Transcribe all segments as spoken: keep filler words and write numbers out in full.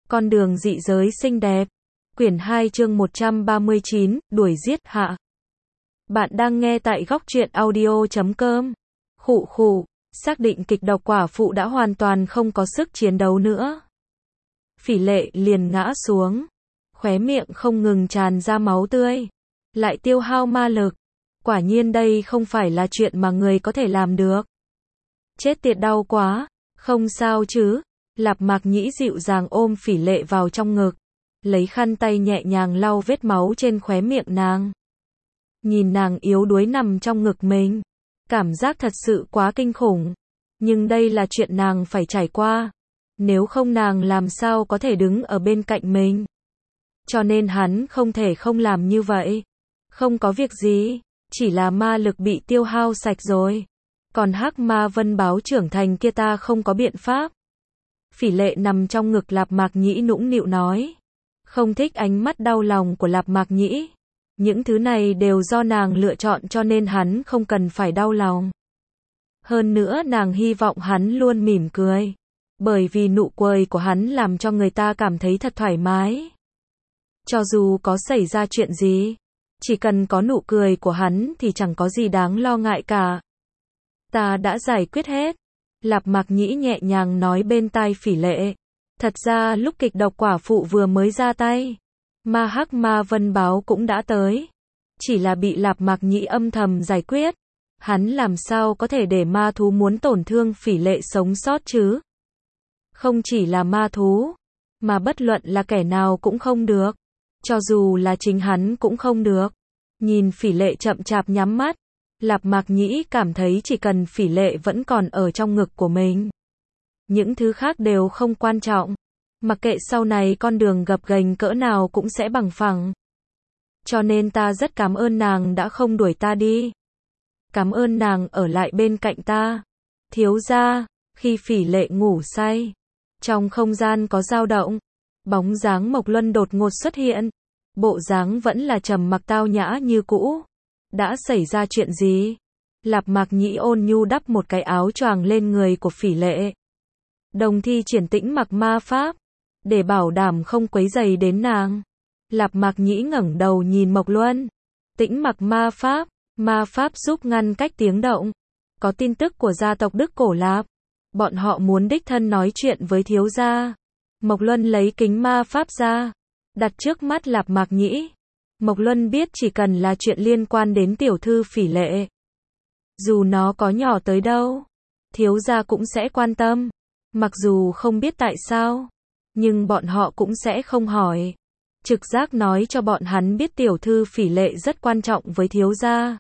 Con đường dị giới xinh đẹp. Quyển hai chương một trăm ba mươi chín, đuổi giết hạ. Bạn đang nghe tại góc truyện audio chấm com. Khụ khụ, xác định kịch độc quả phụ đã hoàn toàn không có sức chiến đấu nữa. Phỉ Lệ liền ngã xuống, khóe miệng không ngừng tràn ra máu tươi, lại tiêu hao ma lực. Quả nhiên đây không phải là chuyện mà người có thể làm được. Chết tiệt, đau quá. Không sao chứ? Lạp Mạc Nhĩ dịu dàng ôm Phỉ Lệ vào trong ngực, lấy khăn tay nhẹ nhàng lau vết máu trên khóe miệng nàng. Nhìn nàng yếu đuối nằm trong ngực mình, cảm giác thật sự quá kinh khủng. Nhưng đây là chuyện nàng phải trải qua, nếu không nàng làm sao có thể đứng ở bên cạnh mình. Cho nên hắn không thể không làm như vậy. Không có việc gì, chỉ là ma lực bị tiêu hao sạch rồi. Còn hắc ma vân báo trưởng thành kia ta không có biện pháp. Phỉ Lệ nằm trong ngực Lạp Mạc Nhĩ nũng nịu nói. Không thích ánh mắt đau lòng của Lạp Mạc Nhĩ. Những thứ này đều do nàng lựa chọn cho nên hắn không cần phải đau lòng. Hơn nữa nàng hy vọng hắn luôn mỉm cười. Bởi vì nụ cười của hắn làm cho người ta cảm thấy thật thoải mái. Cho dù có xảy ra chuyện gì, chỉ cần có nụ cười của hắn thì chẳng có gì đáng lo ngại cả. Ta đã giải quyết hết. Lạp Mạc Nhĩ nhẹ nhàng nói bên tai Phỉ Lệ. Thật ra lúc kịch độc quả phụ vừa mới ra tay, ma hắc ma vân báo cũng đã tới. Chỉ là bị Lạp Mạc Nhĩ âm thầm giải quyết. Hắn làm sao có thể để ma thú muốn tổn thương Phỉ Lệ sống sót chứ? Không chỉ là ma thú, mà bất luận là kẻ nào cũng không được. Cho dù là chính hắn cũng không được. Nhìn Phỉ Lệ chậm chạp nhắm mắt, Lạp Mạc Nhĩ cảm thấy chỉ cần Phỉ Lệ vẫn còn ở trong ngực của mình, những thứ khác đều không quan trọng. Mặc kệ sau này con đường gập ghềnh cỡ nào cũng sẽ bằng phẳng. Cho nên ta rất cảm ơn nàng đã không đuổi ta đi. Cảm ơn nàng ở lại bên cạnh ta. Thiếu gia, khi Phỉ Lệ ngủ say, trong không gian có dao động, bóng dáng Mộc Luân đột ngột xuất hiện. Bộ dáng vẫn là trầm mặc tao nhã như cũ. Đã xảy ra chuyện gì? Lạp Mạc Nhĩ ôn nhu đắp một cái áo choàng lên người của Phỉ Lệ. Đồng thi triển tĩnh mặc ma pháp, để bảo đảm không quấy rầy đến nàng. Lạp Mạc Nhĩ ngẩng đầu nhìn Mộc Luân. Tĩnh mặc ma pháp, ma pháp giúp ngăn cách tiếng động. Có tin tức của gia tộc Đức Cổ Lạp. Bọn họ muốn đích thân nói chuyện với thiếu gia. Mộc Luân lấy kính ma pháp ra, đặt trước mắt Lạp Mạc Nhĩ. Mộc Luân biết chỉ cần là chuyện liên quan đến tiểu thư Phỉ Lệ, dù nó có nhỏ tới đâu, thiếu gia cũng sẽ quan tâm. Mặc dù không biết tại sao, nhưng bọn họ cũng sẽ không hỏi. Trực giác nói cho bọn hắn biết tiểu thư Phỉ Lệ rất quan trọng với thiếu gia.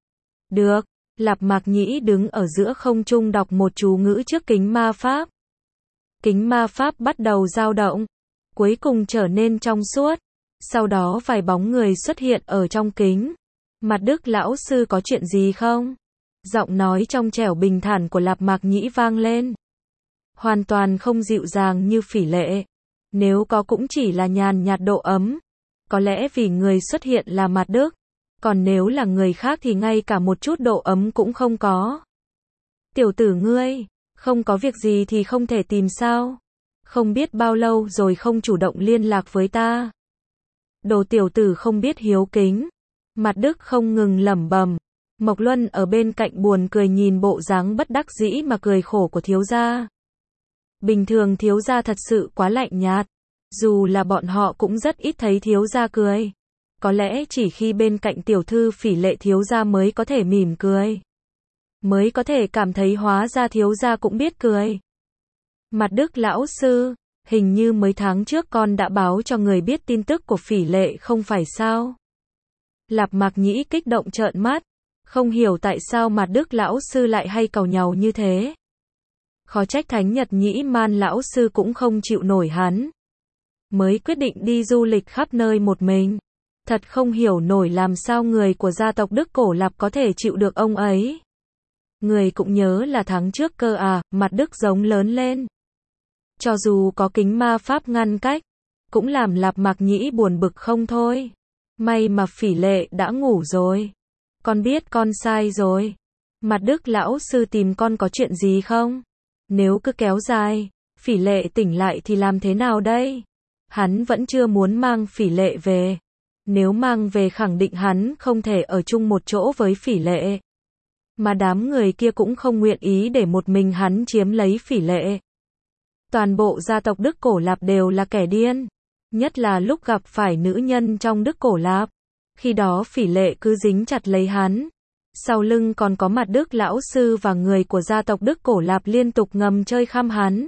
Được, Lạp Mạc Nhĩ đứng ở giữa không trung đọc một chú ngữ trước kính ma pháp. Kính ma pháp bắt đầu dao động, cuối cùng trở nên trong suốt. Sau đó vài bóng người xuất hiện ở trong kính. Mặt Đức lão sư có chuyện gì không? Giọng nói trong trẻo bình thản của Lạp Mạc Nhĩ vang lên. Hoàn toàn không dịu dàng như Phỉ Lệ. Nếu có cũng chỉ là nhàn nhạt độ ấm. Có lẽ vì người xuất hiện là Mặt Đức. Còn nếu là người khác thì ngay cả một chút độ ấm cũng không có. Tiểu tử ngươi, không có việc gì thì không thể tìm sao? Không biết bao lâu rồi không chủ động liên lạc với ta. Đồ tiểu tử không biết hiếu kính. Mặt Đức không ngừng lẩm bẩm. Mộc Luân ở bên cạnh buồn cười nhìn bộ dáng bất đắc dĩ mà cười khổ của thiếu gia. Bình thường thiếu gia thật sự quá lạnh nhạt. Dù là bọn họ cũng rất ít thấy thiếu gia cười. Có lẽ chỉ khi bên cạnh tiểu thư Phỉ Lệ thiếu gia mới có thể mỉm cười. Mới có thể cảm thấy hóa ra thiếu gia cũng biết cười. Mặt Đức lão sư, hình như mấy tháng trước con đã báo cho người biết tin tức của Phỉ Lệ không phải sao? Lạp Mạc Nhĩ kích động trợn mắt, không hiểu tại sao Mặt Đức lão sư lại hay càu nhàu như thế. Khó trách Thánh Nhật Nhĩ Man lão sư cũng không chịu nổi hắn. Mới quyết định đi du lịch khắp nơi một mình. Thật không hiểu nổi làm sao người của gia tộc Đức Cổ Lạp có thể chịu được ông ấy. Người cũng nhớ là tháng trước cơ à, Mặt Đức giống lớn lên. Cho dù có kính ma pháp ngăn cách, cũng làm Lạp Mạc Nhĩ buồn bực không thôi. May mà Phỉ Lệ đã ngủ rồi. Con biết con sai rồi. Mặt Đức lão sư tìm con có chuyện gì không? Nếu cứ kéo dài, Phỉ Lệ tỉnh lại thì làm thế nào đây? hắn vẫn chưa muốn mang Phỉ Lệ về. Nếu mang về khẳng định hắn không thể ở chung một chỗ với Phỉ Lệ. Mà đám người kia cũng không nguyện ý để một mình hắn chiếm lấy Phỉ Lệ. Toàn bộ gia tộc Đức Cổ Lạp đều là kẻ điên. Nhất là lúc gặp phải nữ nhân trong Đức Cổ Lạp. Khi đó Phỉ Lệ cứ dính chặt lấy hắn. Sau lưng còn có Mặt Đức lão sư và người của gia tộc Đức Cổ Lạp liên tục ngầm chơi khăm hắn.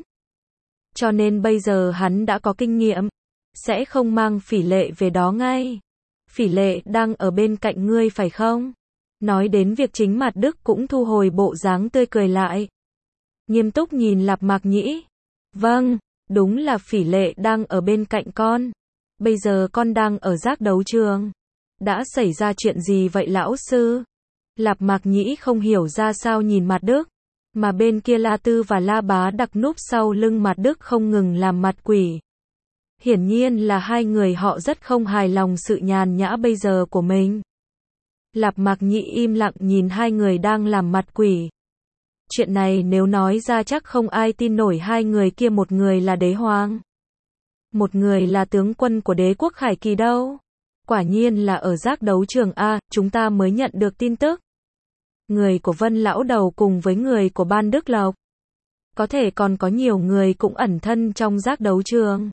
Cho nên bây giờ hắn đã có kinh nghiệm. Sẽ không mang Phỉ Lệ về đó ngay. Phỉ Lệ đang ở bên cạnh ngươi phải không? Nói đến việc chính Mặt Đức cũng thu hồi bộ dáng tươi cười lại. Nghiêm túc nhìn Lạp Mạc Nhĩ. Vâng, đúng là Phỉ Lệ đang ở bên cạnh con. Bây giờ con đang ở giác đấu trường. Đã xảy ra chuyện gì vậy lão sư? Lạp Mạc Nhĩ không hiểu ra sao nhìn Mặt Đức. Mà bên kia La Tư và La Bá Đặc núp sau lưng Mặt Đức không ngừng làm mặt quỷ. Hiển nhiên là hai người họ rất không hài lòng sự nhàn nhã bây giờ của mình. Lạp Mạc Nhĩ im lặng nhìn hai người đang làm mặt quỷ. Chuyện này nếu nói ra chắc không ai tin nổi, hai người kia một người là đế hoàng. Một người là tướng quân của đế quốc Khải Kỳ đâu. Quả nhiên là ở giác đấu trường A, chúng ta mới nhận được tin tức. Người của Vân Lão Đầu cùng với người của Ban Đức Lộc. Có thể còn có nhiều người cũng ẩn thân trong giác đấu trường.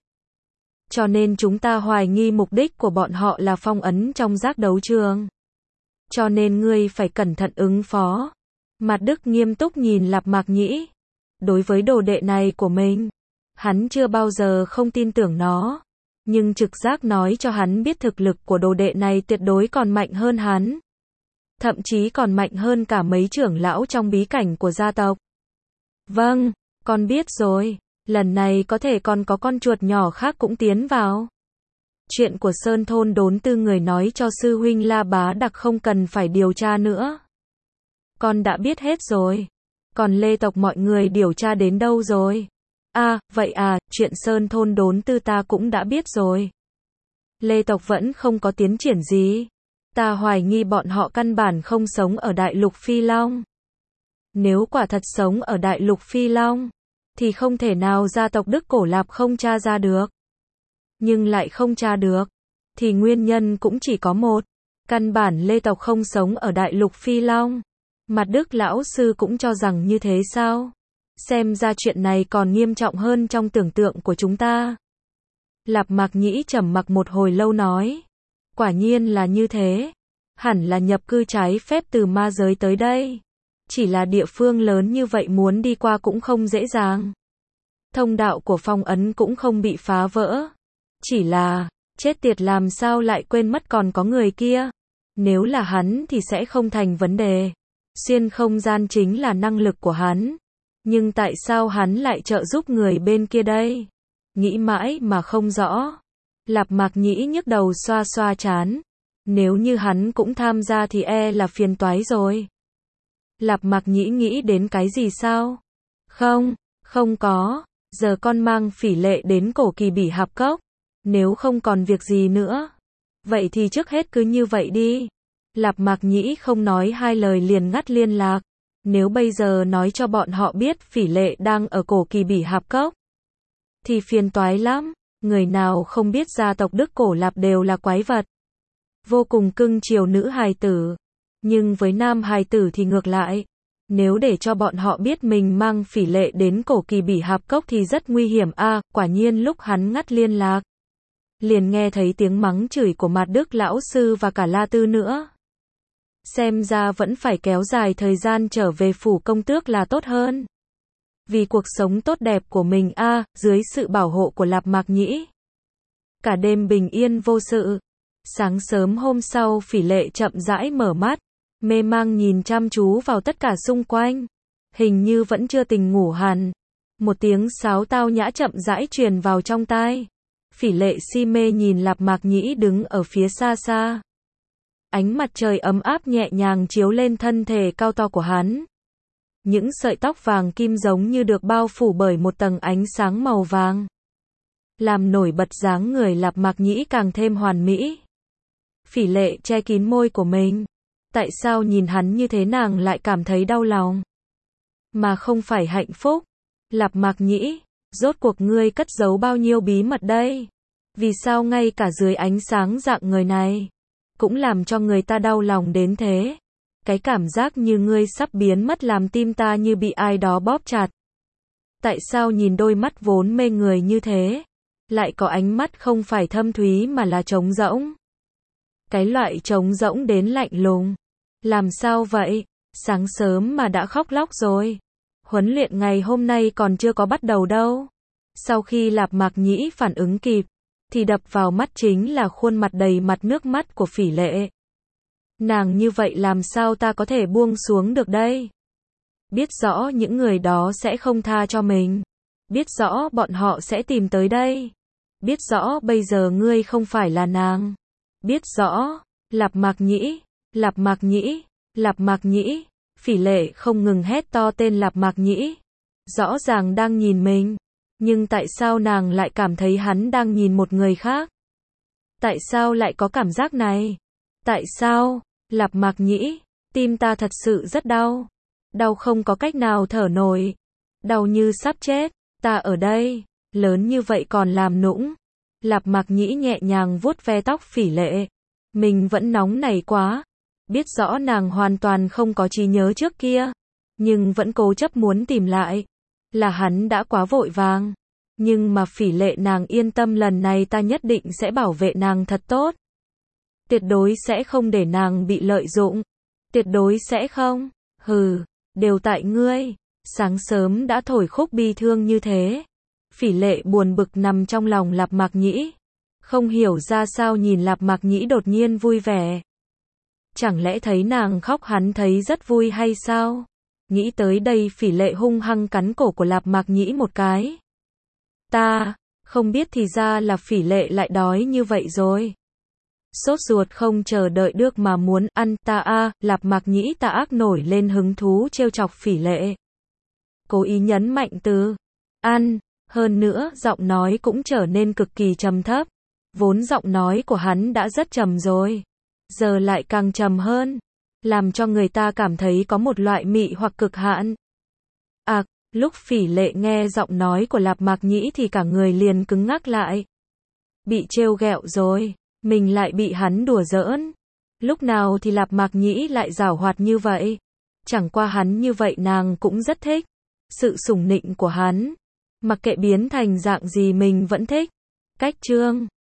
Cho nên chúng ta hoài nghi mục đích của bọn họ là phong ấn trong giác đấu trường. Cho nên ngươi phải cẩn thận ứng phó. Mặt Đức nghiêm túc nhìn Lạp Mạc Nhĩ. Đối với đồ đệ này của mình, hắn chưa bao giờ không tin tưởng nó. Nhưng trực giác nói cho hắn biết thực lực của đồ đệ này tuyệt đối còn mạnh hơn hắn. Thậm chí còn mạnh hơn cả mấy trưởng lão trong bí cảnh của gia tộc. Vâng, con biết rồi. Lần này có thể còn có con chuột nhỏ khác cũng tiến vào. Chuyện của Sơn Thôn Đốn Tư người nói cho sư huynh La Bá Đặc không cần phải điều tra nữa. Con đã biết hết rồi. Còn Lê tộc mọi người điều tra đến đâu rồi? À, vậy à, chuyện Sơn Thôn Đốn Tư ta cũng đã biết rồi. Lê tộc vẫn không có tiến triển gì. Ta hoài nghi bọn họ căn bản không sống ở Đại Lục Phi Long. Nếu quả thật sống ở Đại Lục Phi Long, thì không thể nào gia tộc Đức Cổ Lạp không tra ra được. Nhưng lại không tra được, thì nguyên nhân cũng chỉ có một. Căn bản Lê tộc không sống ở Đại Lục Phi Long. Mặt Đức lão sư cũng cho rằng như thế sao? Xem ra chuyện này còn nghiêm trọng hơn trong tưởng tượng của chúng ta. Lạp Mạc Nhĩ trầm mặc một hồi lâu nói. Quả nhiên là như thế. Hẳn là nhập cư trái phép từ ma giới tới đây. Chỉ là địa phương lớn như vậy muốn đi qua cũng không dễ dàng. Thông đạo của phong ấn cũng không bị phá vỡ. Chỉ là, chết tiệt làm sao lại quên mất còn có người kia. Nếu là hắn thì sẽ không thành vấn đề. Xuyên không gian chính là năng lực của hắn. Nhưng tại sao hắn lại trợ giúp người bên kia đây? Nghĩ mãi mà không rõ. Lạp Mạc Nhĩ nhức đầu xoa xoa trán. Nếu như hắn cũng tham gia thì e là phiền toái rồi. Lạp Mạc Nhĩ nghĩ đến cái gì sao? Không, không có. Giờ con mang Phỉ Lệ đến Cổ Kỳ Bỉ Hạp Cốc. Nếu không còn việc gì nữa. Vậy thì trước hết cứ như vậy đi. Lạp Mạc Nhĩ không nói hai lời liền ngắt liên lạc. Nếu bây giờ nói cho bọn họ biết Phỉ Lệ đang ở Cổ Kỳ Bỉ Hạp Cốc, thì phiền toái lắm. Người nào không biết gia tộc Đức Cổ Lạp đều là quái vật. Vô cùng cưng chiều nữ hài tử. Nhưng với nam hài tử thì ngược lại. Nếu để cho bọn họ biết mình mang Phỉ Lệ đến Cổ Kỳ Bỉ Hạp Cốc thì rất nguy hiểm a. À, quả nhiên lúc hắn ngắt liên lạc, liền nghe thấy tiếng mắng chửi của Mặt Đức lão sư và cả La Tư nữa. Xem ra vẫn phải kéo dài thời gian trở về phủ công tước là tốt hơn. Vì cuộc sống tốt đẹp của mình a, à, dưới sự bảo hộ của Lạp Mạc Nhĩ. Cả đêm bình yên vô sự. Sáng sớm hôm sau Phỉ Lệ chậm rãi mở mắt, mê mang nhìn chăm chú vào tất cả xung quanh. Hình như vẫn chưa tỉnh ngủ hẳn. Một tiếng sáo tao nhã chậm rãi truyền vào trong tai. Phỉ Lệ si mê nhìn Lạp Mạc Nhĩ đứng ở phía xa xa. Ánh mặt trời ấm áp nhẹ nhàng chiếu lên thân thể cao to của hắn. Những sợi tóc vàng kim giống như được bao phủ bởi một tầng ánh sáng màu vàng, làm nổi bật dáng người Lạp Mạc Nhĩ càng thêm hoàn mỹ. Phỉ Lệ che kín môi của mình. Tại sao nhìn hắn như thế nàng lại cảm thấy đau lòng, mà không phải hạnh phúc? Lạp Mạc Nhĩ, rốt cuộc ngươi cất giấu bao nhiêu bí mật đây? Vì sao ngay cả dưới ánh sáng dạng người này, cũng làm cho người ta đau lòng đến thế? Cái cảm giác như ngươi sắp biến mất làm tim ta như bị ai đó bóp chặt. Tại sao nhìn đôi mắt vốn mê người như thế, lại có ánh mắt không phải thâm thúy mà là trống rỗng? Cái loại trống rỗng đến lạnh lùng. Làm sao vậy? Sáng sớm mà đã khóc lóc rồi. Huấn luyện ngày hôm nay còn chưa có bắt đầu đâu. Sau khi Lạp Mạc Nhĩ phản ứng kịp, thì đập vào mắt chính là khuôn mặt đầy mặt nước mắt của Phỉ Lệ. Nàng như vậy làm sao ta có thể buông xuống được đây? Biết rõ những người đó sẽ không tha cho mình. Biết rõ bọn họ sẽ tìm tới đây. Biết rõ bây giờ ngươi không phải là nàng. Biết rõ, Lạp Mạc Nhĩ, Lạp Mạc Nhĩ, Lạp Mạc Nhĩ, Phỉ Lệ không ngừng hét to tên Lạp Mạc Nhĩ. Rõ ràng đang nhìn mình, nhưng tại sao nàng lại cảm thấy hắn đang nhìn một người khác? Tại sao lại có cảm giác này? Tại sao? Lạp Mạc Nhĩ, tim ta thật sự rất đau. Đau không có cách nào thở nổi. Đau như sắp chết. Ta ở đây, lớn như vậy còn làm nũng. Lạp Mạc Nhĩ nhẹ nhàng vuốt ve tóc Phỉ Lệ. Mình vẫn nóng nảy quá. Biết rõ nàng hoàn toàn không có trí nhớ trước kia, nhưng vẫn cố chấp muốn tìm lại. Là hắn đã quá vội vàng. Nhưng mà Phỉ Lệ nàng yên tâm, lần này ta nhất định sẽ bảo vệ nàng thật tốt. Tuyệt đối sẽ không để nàng bị lợi dụng. Tuyệt đối sẽ không. Hừ, đều tại ngươi. Sáng sớm đã thổi khúc bi thương như thế. Phỉ Lệ buồn bực nằm trong lòng Lạp Mạc Nhĩ. Không hiểu ra sao nhìn Lạp Mạc Nhĩ đột nhiên vui vẻ. Chẳng lẽ thấy nàng khóc hắn thấy rất vui hay sao? Nghĩ tới đây Phỉ Lệ hung hăng cắn cổ của Lạp Mạc Nhĩ một cái. Ta, không biết thì ra là Phỉ Lệ lại đói như vậy rồi. Sốt ruột không chờ đợi được mà muốn ăn ta a, à, Lạp Mạc Nhĩ ta ác nổi lên hứng thú trêu chọc Phỉ Lệ. Cố ý nhấn mạnh từ ăn, hơn nữa giọng nói cũng trở nên cực kỳ trầm thấp. Vốn giọng nói của hắn đã rất trầm rồi, giờ lại càng trầm hơn, làm cho người ta cảm thấy có một loại mị hoặc cực hạn. À, lúc Phỉ Lệ nghe giọng nói của Lạp Mạc Nhĩ thì cả người liền cứng ngắc lại. Bị trêu ghẹo rồi, mình lại bị hắn đùa giỡn. Lúc nào thì Lạp Mạc Nhĩ lại giảo hoạt như vậy? Chẳng qua hắn như vậy nàng cũng rất thích. Sự sủng nịnh của hắn, mặc kệ biến thành dạng gì mình vẫn thích. Cách chương